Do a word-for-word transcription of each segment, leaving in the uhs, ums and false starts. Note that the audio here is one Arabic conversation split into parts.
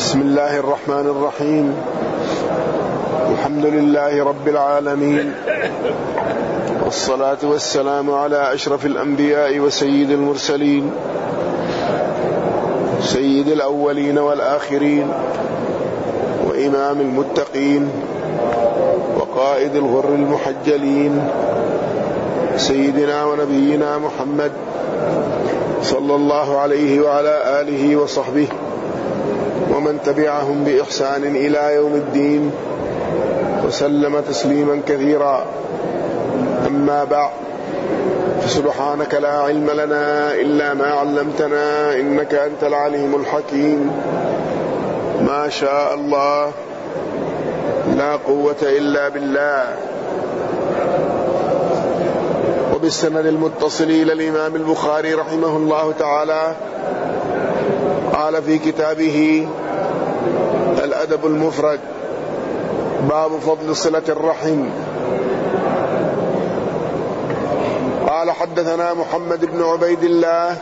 بسم الله الرحمن الرحيم. الحمد لله رب العالمين، والصلاة والسلام على أشرف الأنبياء وسيد المرسلين، سيد الأولين والآخرين، وإمام المتقين، وقائد الغر المحجلين، سيدنا ونبينا محمد صلى الله عليه وعلى آله وصحبه ومن تبعهم بإحسان إلى يوم الدين، وسلم تسليما كثيرا. أما بعد، فسبحانك لا علم لنا إلا ما علمتنا إنك أنت العليم الحكيم. ما شاء الله لا قوة إلا بالله. وبالسند المتصل إلى الإمام البخاري رحمه الله تعالى قال في كتابه الأدب المفرد: باب فضل صلة الرحم. قال: حدثنا محمد بن عبيد الله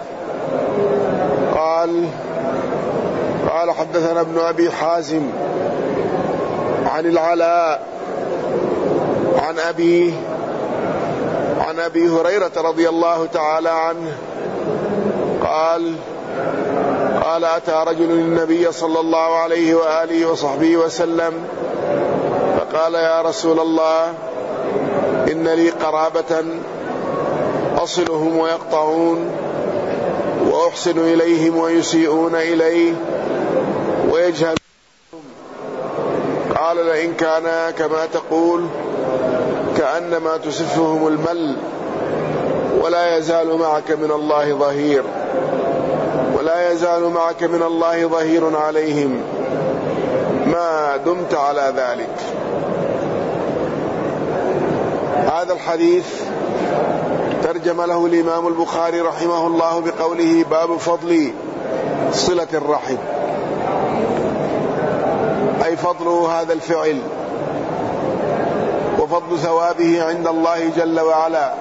قال قال حدثنا ابن أبي حازم عن العلاء عن أبيه عن أبي هريرة رضي الله تعالى عنه قال قال أتى رجل النبي صلى الله عليه وآله وصحبه وسلم فقال: يا رسول الله، إن لي قرابة أصلهم ويقطعون، وأحسن إليهم ويسيئون إلي ويجهلون. قال: لئن كان كما تقول كأنما تسفهم المل، ولا يزال معك من الله ظهير ولا يزال معك من الله ظهير عليهم ما دمت على ذلك. هذا الحديث ترجم له الإمام البخاري رحمه الله بقوله: باب فضل صلة الرحم، أي فضل هذا الفعل وفضل ثوابه عند الله جل وعلا،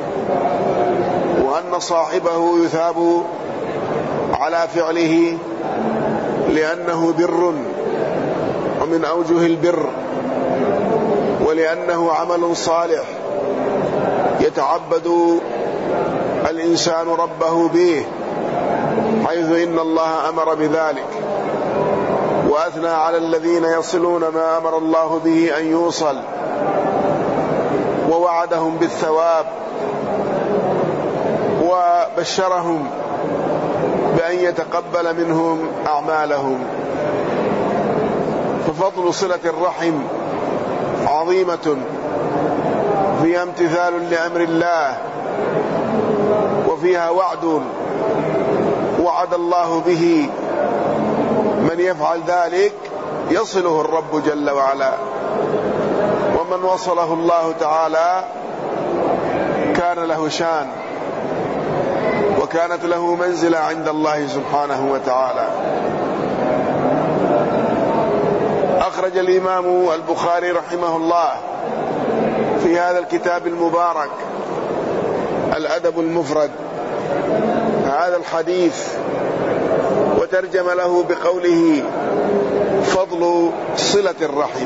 وأن صاحبه يثاب على فعله لأنه بر ومن أوجه البر، ولأنه عمل صالح يتعبد الإنسان ربه به، حيث إن الله أمر بذلك وأثنى على الذين يصلون ما أمر الله به أن يوصل، ووعدهم بالثواب، وبشرهم بأن يتقبل منهم أعمالهم. ففضل صلة الرحم عظيمة، فيها امتثال لأمر الله، وفيها وعد وعد الله به من يفعل ذلك يصله الرب جل وعلا، ومن وصله الله تعالى كان له شان وكانت له منزلة عند الله سبحانه وتعالى. أخرج الإمام البخاري رحمه الله في هذا الكتاب المبارك الأدب المفرد هذا الحديث، وترجم له بقوله: فضل صلة الرحم.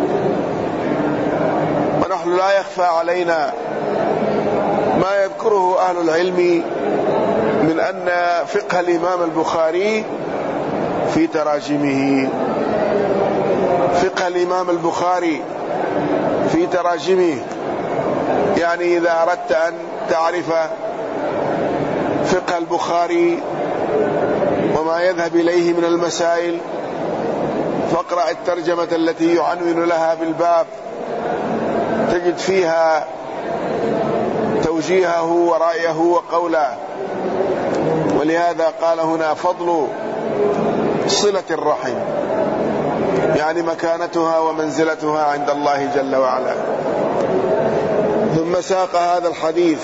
ونحن لا يخفى علينا ما يذكره أهل العلم من أن فقه الإمام البخاري في تراجمه. فقه الإمام البخاري في تراجمه، يعني إذا أردت أن تعرف فقه البخاري وما يذهب إليه من المسائل، فاقرأ الترجمة التي يعنون لها بالباب، تجد فيها توجيهه ورأيه وقوله. ولهذا قال هنا: فضل صلة الرحم، يعني مكانتها ومنزلتها عند الله جل وعلا. ثم ساق هذا الحديث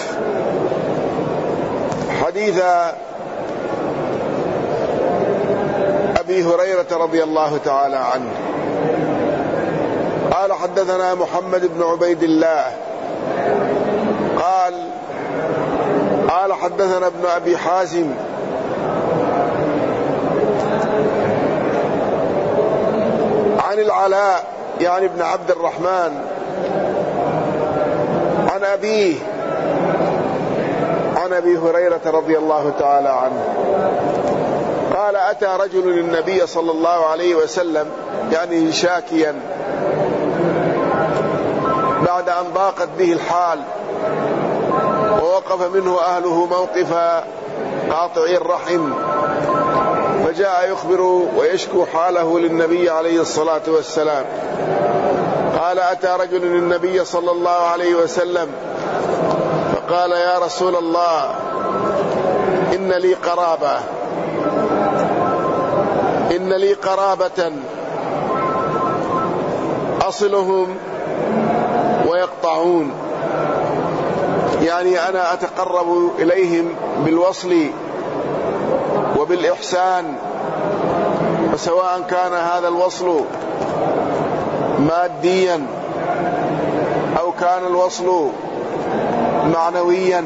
حديث أبي هريرة رضي الله تعالى عنه قال: حدثنا محمد بن عبيد الله قال قال حدثنا ابن أبي حازم العلاء يعني ابن عبد الرحمن عن أبيه عن أبي هريرة رضي الله تعالى عنه قال أتى رجل النبي صلى الله عليه وسلم يعني شاكيا بعد أن ضاقت به الحال ووقف منه أهله موقف قاطعي الرحم، فجاء يخبر ويشكو حاله للنبي عليه الصلاة والسلام. قال أتى رجل النبي صلى الله عليه وسلم فقال يا رسول الله إن لي قرابة إن لي قرابة أصلهم ويقطعون، يعني أنا أتقرب إليهم بالوصل وبالإحسان، وسواء كان هذا الوصل ماديا أو كان الوصل معنويا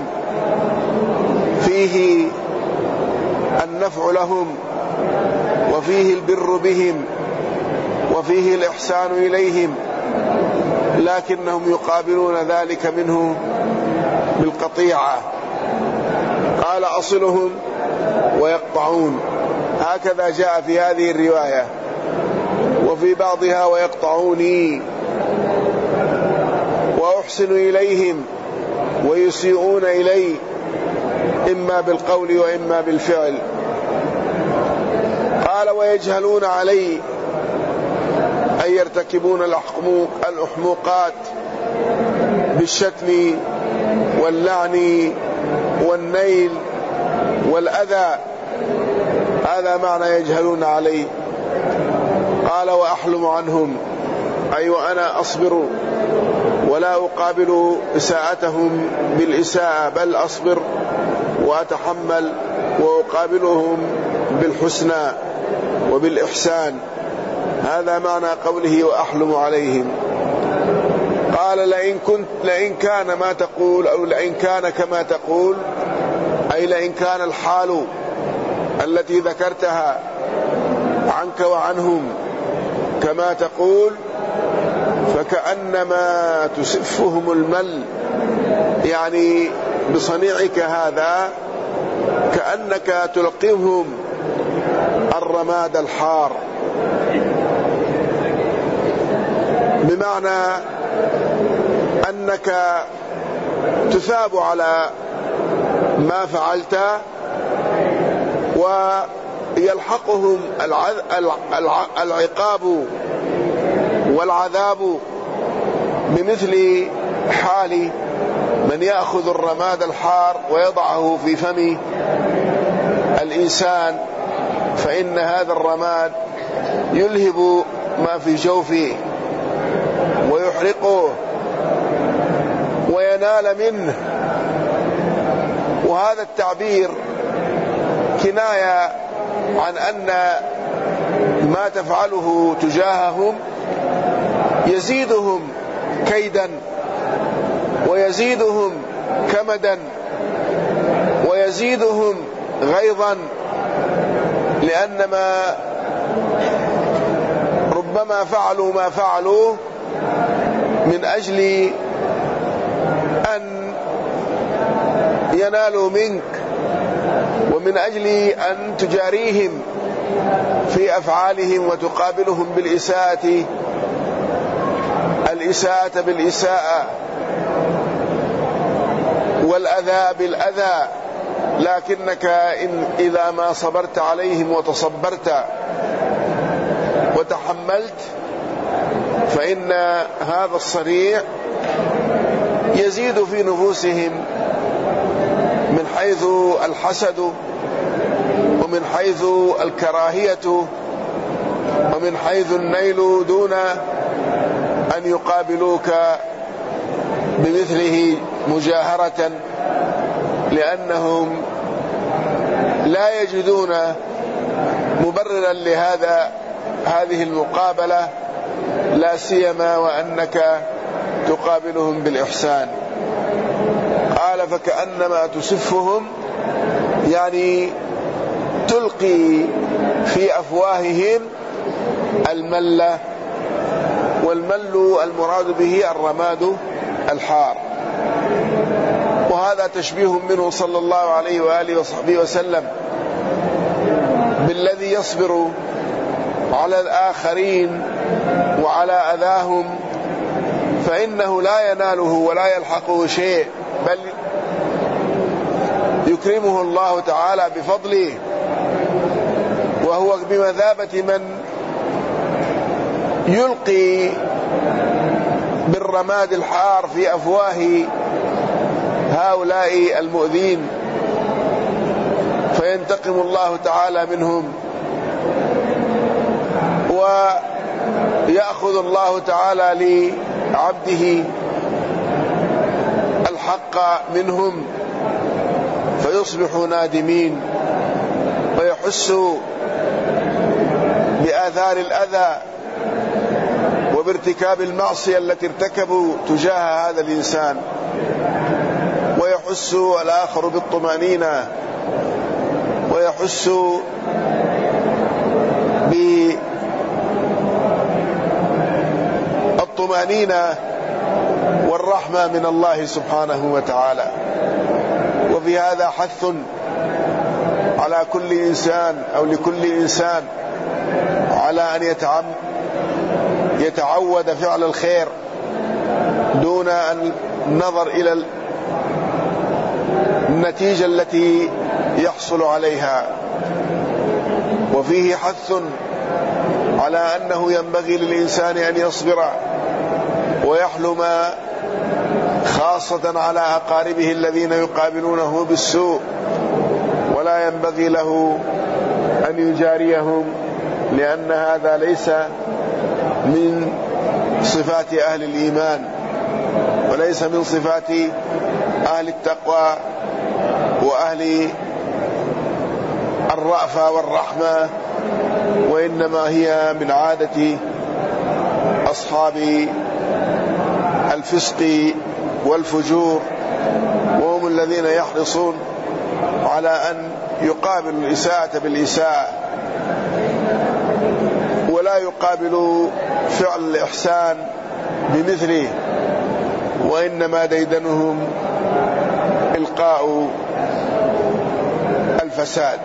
فيه النفع لهم وفيه البر بهم وفيه الإحسان إليهم، لكنهم يقابلون ذلك منه بالقطيعة. قال أصلهم ويقطعون، هكذا جاء في هذه الرواية، وفي بعضها ويقطعوني وأحسن إليهم ويسيئون إلي إما بالقول وإما بالفعل. قال ويجهلون علي أي يرتكبون الأحموقات بالشتم واللعن والنيل والأذى، هذا معنى يجهلون علي. قال وأحلم عنهم أي وأنا أصبر ولا أقابل إساءتهم بالإساءة، بل أصبر وأتحمل وأقابلهم بالحسنى وبالإحسان، هذا معنى قوله وأحلم عليهم. قال لئن كنت لئن كان ما تقول أو لئن كان كما تقول، أي لئن كان الحال التي ذكرتها عنك وعنهم كما تقول، فكأنما تسفهم المل، يعني بصنيعك هذا كأنك تلقيهم الرماد الحار، بمعنى أنك تثاب على ما فعلت ويلحقهم العقاب والعذاب بمثل حال من يأخذ الرماد الحار ويضعه في فم الإنسان، فإن هذا الرماد يلهب ما في جوفه ويحرقه وينال منه. وهذا التعبير كناية عن أن ما تفعله تجاههم يزيدهم كيدا ويزيدهم كمدا ويزيدهم غيظا، لأنما ربما فعلوا ما فعلوا من أجل أن ينالوا منك ومن أجل أن تجاريهم في أفعالهم وتقابلهم بالإساءة الإساءة بالإساءة والأذى بالأذى، لكنك إن إذا ما صبرت عليهم وتصبرت وتحملت فإن هذا الصريع يزيد في نفوسهم من حيث الحسد ومن حيث الكراهية ومن حيث النيل، دون أن يقابلوك بمثله مجاهرة، لأنهم لا يجدون مبررا لهذا هذه المقابلة، لا سيما وأنك تقابلهم بالإحسان. قال فكأنما تسفهم، يعني تلقي في أفواههم الملة والمل المراد به الرماد الحار. وهذا تشبيه منه صلى الله عليه وآله وصحبه وسلم بالذي يصبر على الآخرين وعلى أذاهم، فإنه لا يناله ولا يلحقه شيء، بل يكرمه الله تعالى بفضله، وهو بمثابة من يلقي بالرماد الحار في أفواه هؤلاء المؤذين، فينتقم الله تعالى منهم، ويأخذ الله تعالى لعبده الحق منهم، فيصبحوا نادمين ويحسوا بآثار الأذى وبارتكاب المعصية التي ارتكبوا تجاه هذا الإنسان، ويحس الآخر بالطمأنينة، ويحس بالطمأنينة والرحمة من الله سبحانه وتعالى. وفي هذا حث على كل إنسان أو لكل إنسان على أن يتعم يتعود فعل الخير دون أن نظر إلى النتيجة التي يحصل عليها. وفيه حث على أنه ينبغي للإنسان أن يصبر ويحلم خاصة على أقاربه الذين يقابلونه بالسوء، ولا ينبغي له أن يجاريهم، لأن هذا ليس من صفات أهل الإيمان، وليس من صفات أهل التقوى وأهل الرأفة والرحمة، وإنما هي من عادة أصحاب الفسق والفجور، وهم الذين يحرصون على أن يقابلوا الإساءة بالإساءة، ولا يقابلوا فعل الإحسان بمثله، وإنما ديدنهم إلقاء الفساد.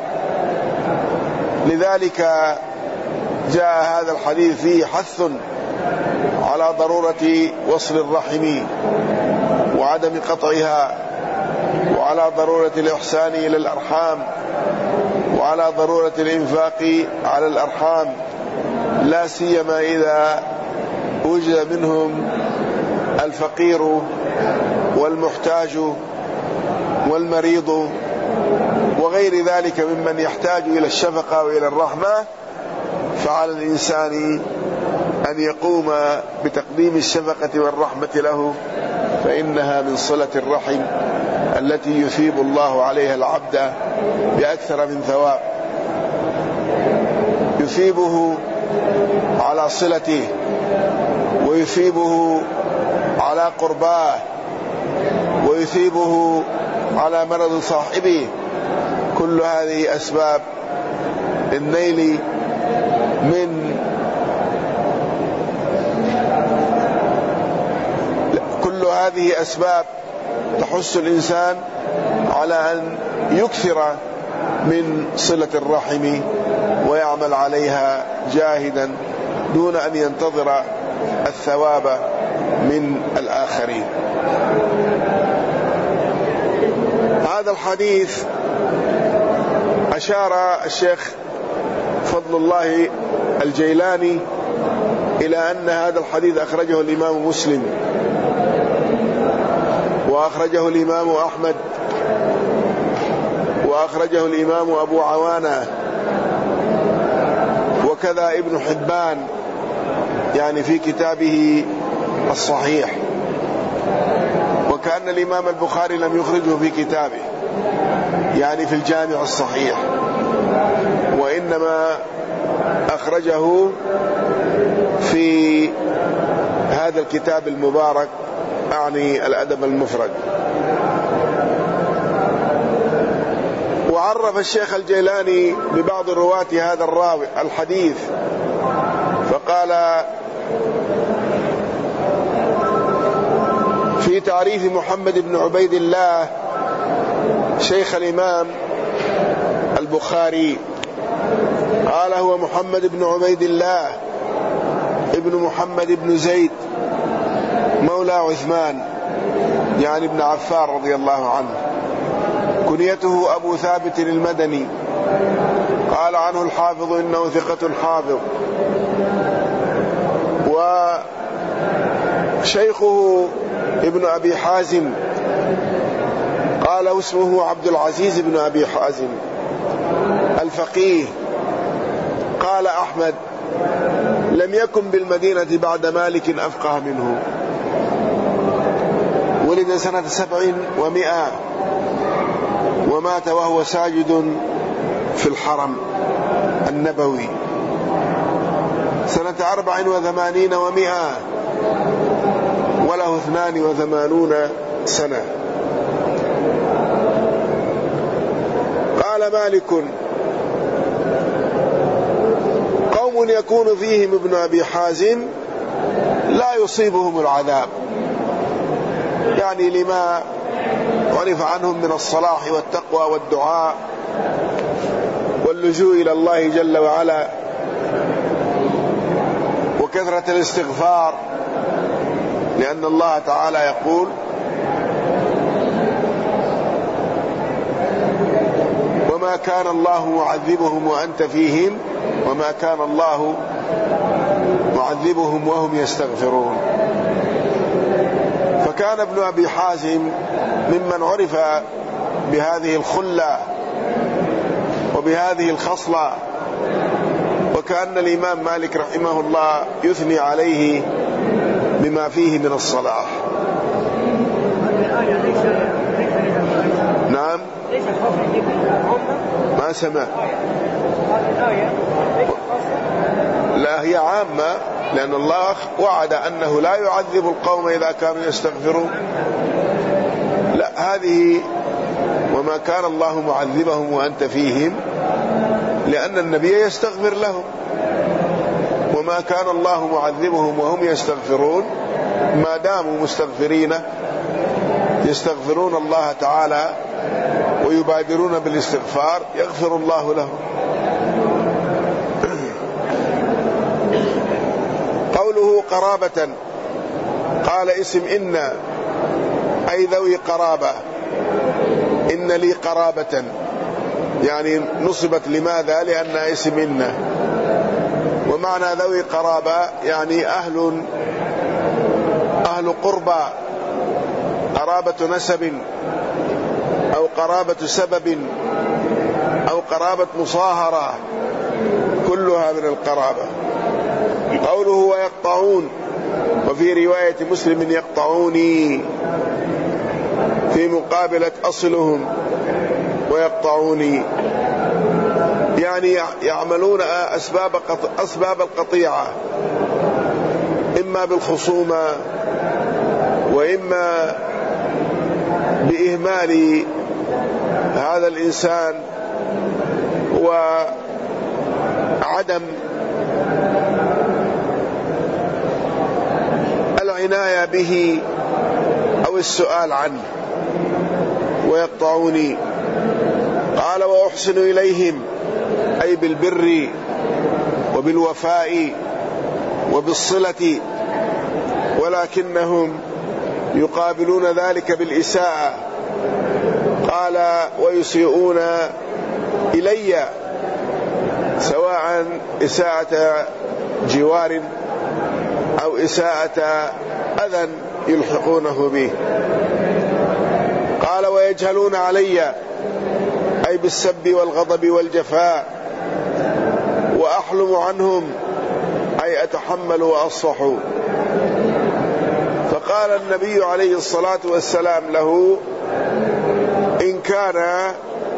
لذلك جاء هذا الحديث فيه حث على ضرورة وصل الرحم وعدم قطعها، وعلى ضرورة الإحسان إلى الأرحام، وعلى ضرورة الإنفاق على الأرحام، لا سيما إذا وجد منهم الفقير والمحتاج والمريض وغير ذلك ممن يحتاج إلى الشفقة وإلى الرحمة، فعلى الإنسان أن يقوم بتقديم الشفقة والرحمة له، فإنها من صلة الرحم التي يثيب الله عليها العبد بأكثر من ثواب، يثيبه على صلته، ويثيبه على قرباه، ويثيبه على مرض صاحبه. كل هذه أسباب النيل من كل هذه أسباب تحث الإنسان على أن يكثر من صلة الرحم ويعمل عليها جاهدا دون أن ينتظر الثواب من الآخرين. هذا الحديث أشار الشيخ فضل الله الجيلاني إلى أن هذا الحديث أخرجه الإمام مسلم، وأخرجه الإمام أحمد، وأخرجه الإمام أبو عوانة، وكذا ابن حبان يعني في كتابه الصحيح، وكأن الإمام البخاري لم يخرجه في كتابه يعني في الجامع الصحيح، وإنما أخرجه في هذا الكتاب المبارك أعني الأدب المفرد. وعرف الشيخ الجيلاني ببعض رواة هذا الراوي الحديث فقال: في تعريف محمد بن عبيد الله شيخ الإمام البخاري قال: هو محمد بن عبيد الله ابن محمد بن زيد مولى عثمان يعني ابن عفان رضي الله عنه، كنيته أبو ثابت المدني. قال عنه الحافظ إنه ثقة حافظ. وشيخه ابن أبي حازم قال اسمه عبد العزيز بن أبي حازم الفقيه. قال أحمد: لم يكن بالمدينة بعد مالك أفقه منه. ولد سنة سبع ومئة ومات وهو ساجد في الحرم النبوي سنة أربع وثمانين ومئة وله اثنان وثمانون سنة. قال مالك: قوم يكون فيهم ابن أبي حازم لا يصيبهم العذاب، يعني لما عرف عنهم من الصلاح والتقوى والدعاء واللجوء إلى الله جل وعلا وكثرة الاستغفار، لأن الله تعالى يقول: وما كان الله معذبهم وأنت فيهم وما كان الله معذبهم وهم يستغفرون. فكان ابن أبي حازم ممن عرف بهذه الخلة وبهذه الخصلة، وكأن الإمام مالك رحمه الله يثني عليه بما فيه من الصلاح. نعم، ما سمع. لا، هي عامة، لأن الله وعد أنه لا يعذب القوم إذا كانوا يستغفرون. لا، هذه وما كان الله معذبهم وأنت فيهم، لأن النبي يستغفر لهم. وما كان الله معذبهم وهم يستغفرون، ما داموا مستغفرين يستغفرون الله تعالى ويبادرون بالاستغفار يغفر الله لهم. قوله قرابة، قال اسم إن أي ذوي قرابة، إن لي قرابة، يعني نصبت لماذا؟ لأن اسم إن. ومعنى ذوي قرابة يعني أهل أهل قربى، قرابة نسب أو قرابة سبب أو قرابة مصاهرة، كلها من القرابة. قوله ويقطعون، وفي رواية مسلم يقطعوني، في مقابلة أصلهم ويقطعوني، يعني يعملون أسباب أسباب القطيعة، إما بالخصومة وإما بإهمال هذا الإنسان وعدم العناية به أو السؤال عنه. ويقطعوني. قال وأحسن إليهم أي بالبر وبالوفاء وبالصلة، ولكنهم يقابلون ذلك بالإساءة. قال ويسيئون إلي، سواء إساءة جوار أو إساءة أذى يلحقونه به. قال ويجهلون علي أي بالسب والغضب والجفاء. وأحلم عنهم أي أتحمل وأصفح. فقال النبي عليه الصلاة والسلام له إن كان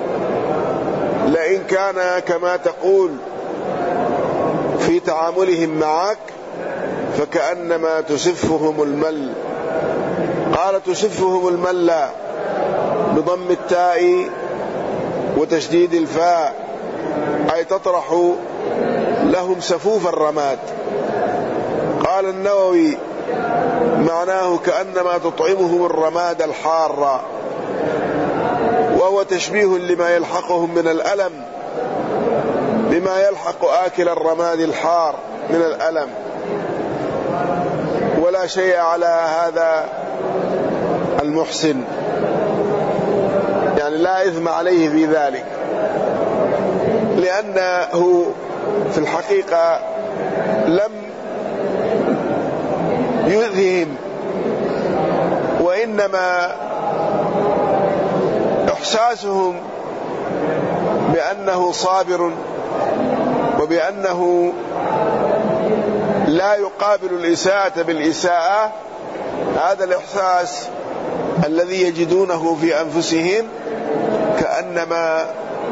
لئن كان كما تقول في تعاملهم معك فكأنما تسفهم المل. قال تسفهم المل بضم التاء وتشديد الفاء، أي تطرح لهم سفوف الرماد. قال قال النووي معناه كأنما تطعمهم الرماد الحار، وهو تشبيه لما يلحقهم من الألم بما يلحق آكل الرماد الحار من الألم، ولا شيء على هذا المحسن، يعني لا إثم عليه في ذلك، لأنه في الحقيقة لم يؤذهم، وإنما إحساسهم بأنه صابر وبأنه لا يقابل الإساءة بالإساءة، هذا الإحساس الذي يجدونه في أنفسهم كأنما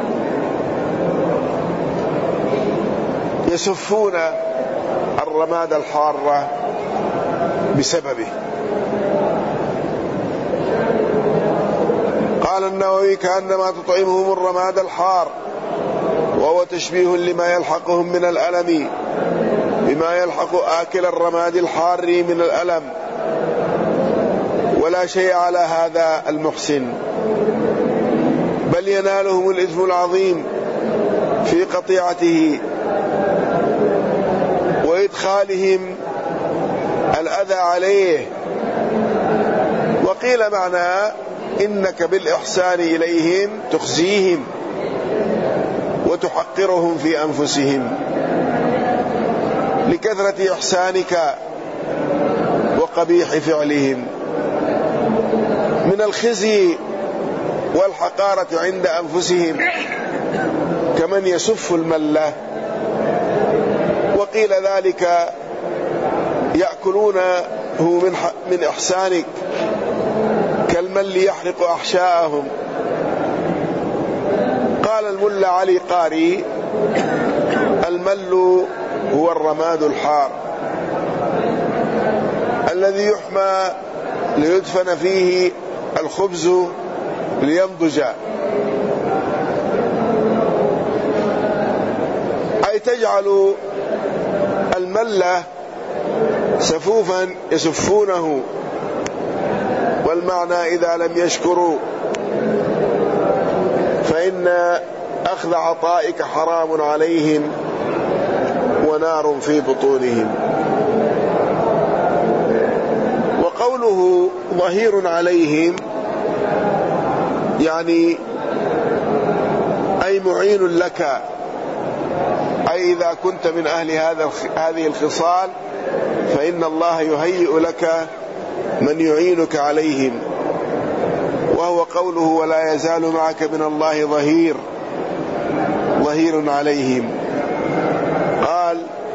يسفون الرماد الحارة بسببه. قال النووي كأنما تطعمهم الرماد الحار، وهو تشبيه لما يلحقهم من الألم بما يلحق آكل الرماد الحار من الألم، ولا شيء على هذا المحسن، بل ينالهم الإثم العظيم في قطيعته وإدخالهم الأذى عليه. وقيل معناه إنك بالإحسان إليهم تخزيهم وتحقرهم في أنفسهم لكثرة إحسانك وقبيح فعلهم، من الخزي والحقارة عند أنفسهم كمن يسف الملة. وقيل ذلك يأكلونه من من إحسانك كالمل يحرق أحشاءهم. قال الملا علي قاري المل هو الرماد الحار الذي يحمى ليدفن فيه الخبز لينضج، أي تجعل الملة سفوفا يسفونه، والمعنى إذا لم يشكروا فإن أخذ عطائك حرام عليهم ونار في بطونهم. وقوله ظهير عليهم يعني أي معين لك، أي إذا كنت من أهل هذا هذه الخصال فإن الله يهيئ لك من يعينك عليهم. وهو قوله ولا يزال معك من الله ظهير، ظهير عليهم. قال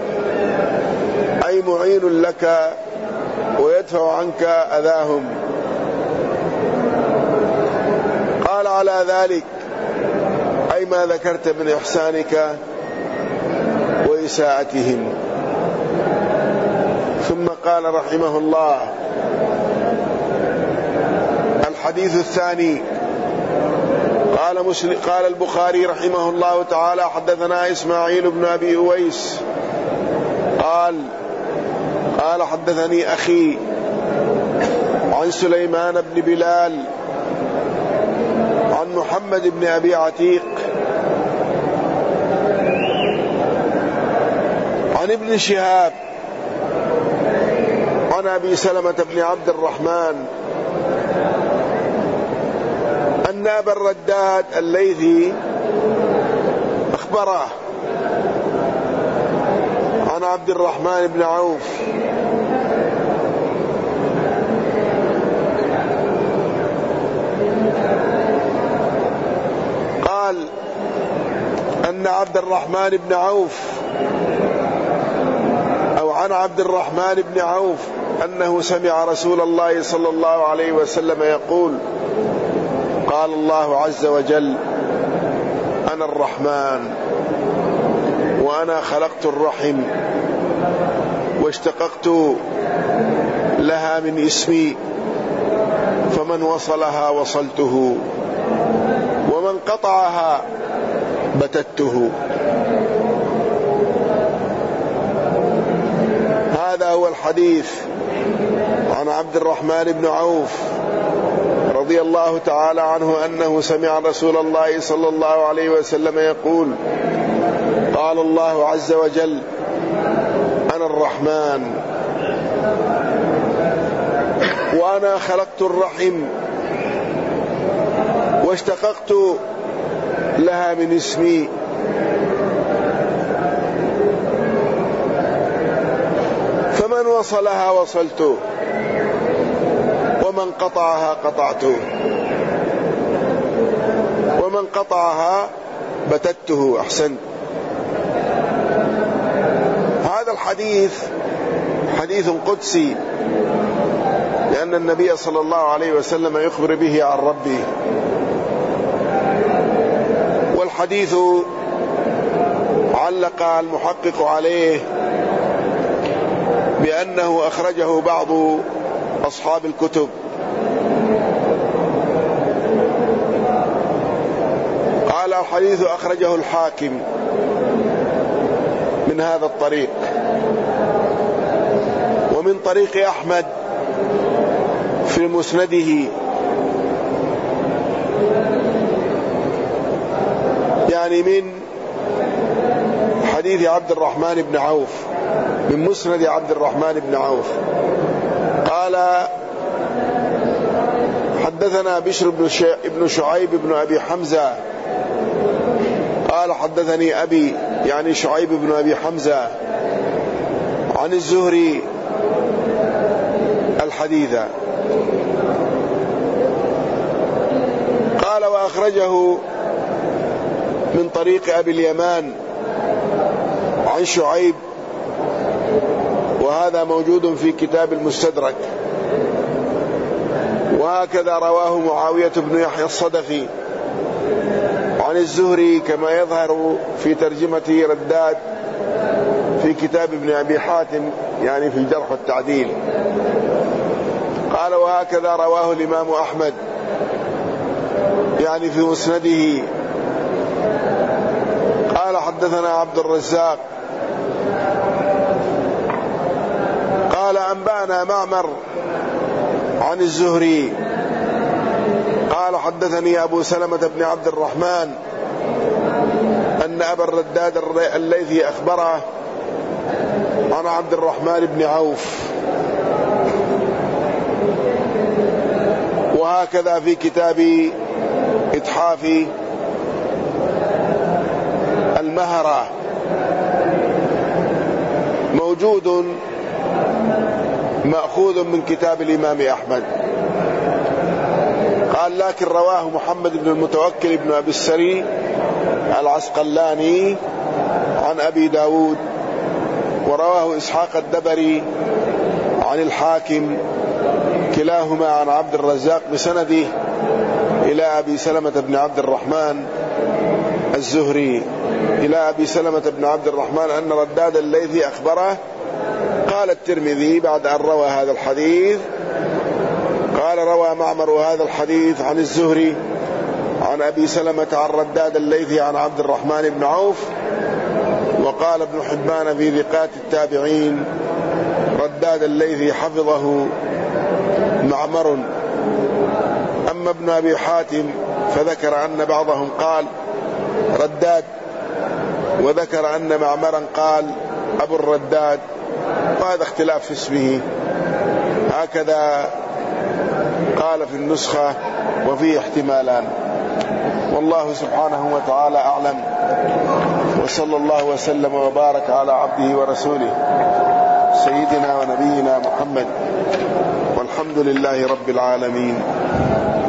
أي معين لك ويدفع عنك أذاهم. قال على ذلك أي ما ذكرت من إحسانك وإساءتهم. ثم قال رحمه الله الحديث الثاني. قال مسلم قال البخاري رحمه الله تعالى حدثنا إسماعيل بن أبي أويس قال قال حدثني أخي عن سليمان بن بلال عن محمد بن أبي عتيق عن ابن شهاب عن أبي سلمة بن عبد الرحمن أن أبا الرداد الليثي أخبره عن عبد الرحمن بن عوف قال أن عبد الرحمن بن عوف أو عن عبد الرحمن بن عوف أنه سمع رسول الله صلى الله عليه وسلم يقول قال الله عز وجل أنا الرحمن وأنا خلقت الرحم واشتققت لها من اسمي فمن وصلها وصلته ومن قطعها بتته. هذا هو الحديث الحديث عن عبد الرحمن بن عوف رضي الله تعالى عنه أنه سمع رسول الله صلى الله عليه وسلم يقول: قال الله عز وجل: أنا الرحمن وأنا خلقت الرحم واشتققت لها من اسمي، فمن وصلها وصلته ومن قطعها قطعته ومن قطعها بتته. أحسن. هذا الحديث حديث قدسي، لأن النبي صلى الله عليه وسلم يخبر به عن ربه، والحديث علق المحقق عليه بأنه أخرجه بعض أصحاب الكتب. قال الحديث أخرجه الحاكم من هذا الطريق، ومن طريق أحمد في مسنده، يعني من حديث عبد الرحمن بن عوف، من مسند عبد الرحمن بن عوف. قال: حدثنا بشر بن شعيب بن أبي حمزة قال: حدثني أبي، يعني شعيب بن أبي حمزة، عن الزهري الحديث. قال: وأخرجه من طريق أبي اليمان عن شعيب، وهذا موجود في كتاب المستدرك. وهكذا رواه معاوية بن يحيى الصدفي عن الزهري، كما يظهر في ترجمة رداد في كتاب ابن أبي حاتم، يعني في الجرح والتعديل. قال: وهكذا رواه الإمام أحمد، يعني في مسنده. قال: حدثنا عبد الرزاق قال: أنبأنا معمر عن الزهري قال: حدثني أبو سلمة بن عبد الرحمن أن أبا الرداد الليثي أخبره عن عبد الرحمن بن عوف. وهكذا في كتاب إتحاف المهرة موجود، مأخوذ من كتاب الإمام أحمد. قال: لكن رواه محمد بن المتوكل بن أبي السري العسقلاني عن أبي داود، ورواه إسحاق الدبري عن الحاكم، كلاهما عن عبد الرزاق بسنده إلى أبي سلمة بن عبد الرحمن الزهري إلى أبي سلمة بن عبد الرحمن أن رداد الليثي أخبره. قال الترمذي بعد أن روى هذا الحديث، قال: روى معمر هذا الحديث عن الزهري عن أبي سلمة عن رداد الليثي عن عبد الرحمن بن عوف. وقال ابن حبان في ثقات التابعين: رداد الليثي حفظه معمر. أما ابن أبي حاتم فذكر أن بعضهم قال رداد، وذكر أن معمرا قال أبو الرداد، وهذا اختلاف في اسمه. هكذا قال في النسخة، وفيه احتمالان، والله سبحانه وتعالى أعلم. وصلى الله وسلم وبارك على عبده ورسوله سيدنا ونبينا محمد، والحمد لله رب العالمين.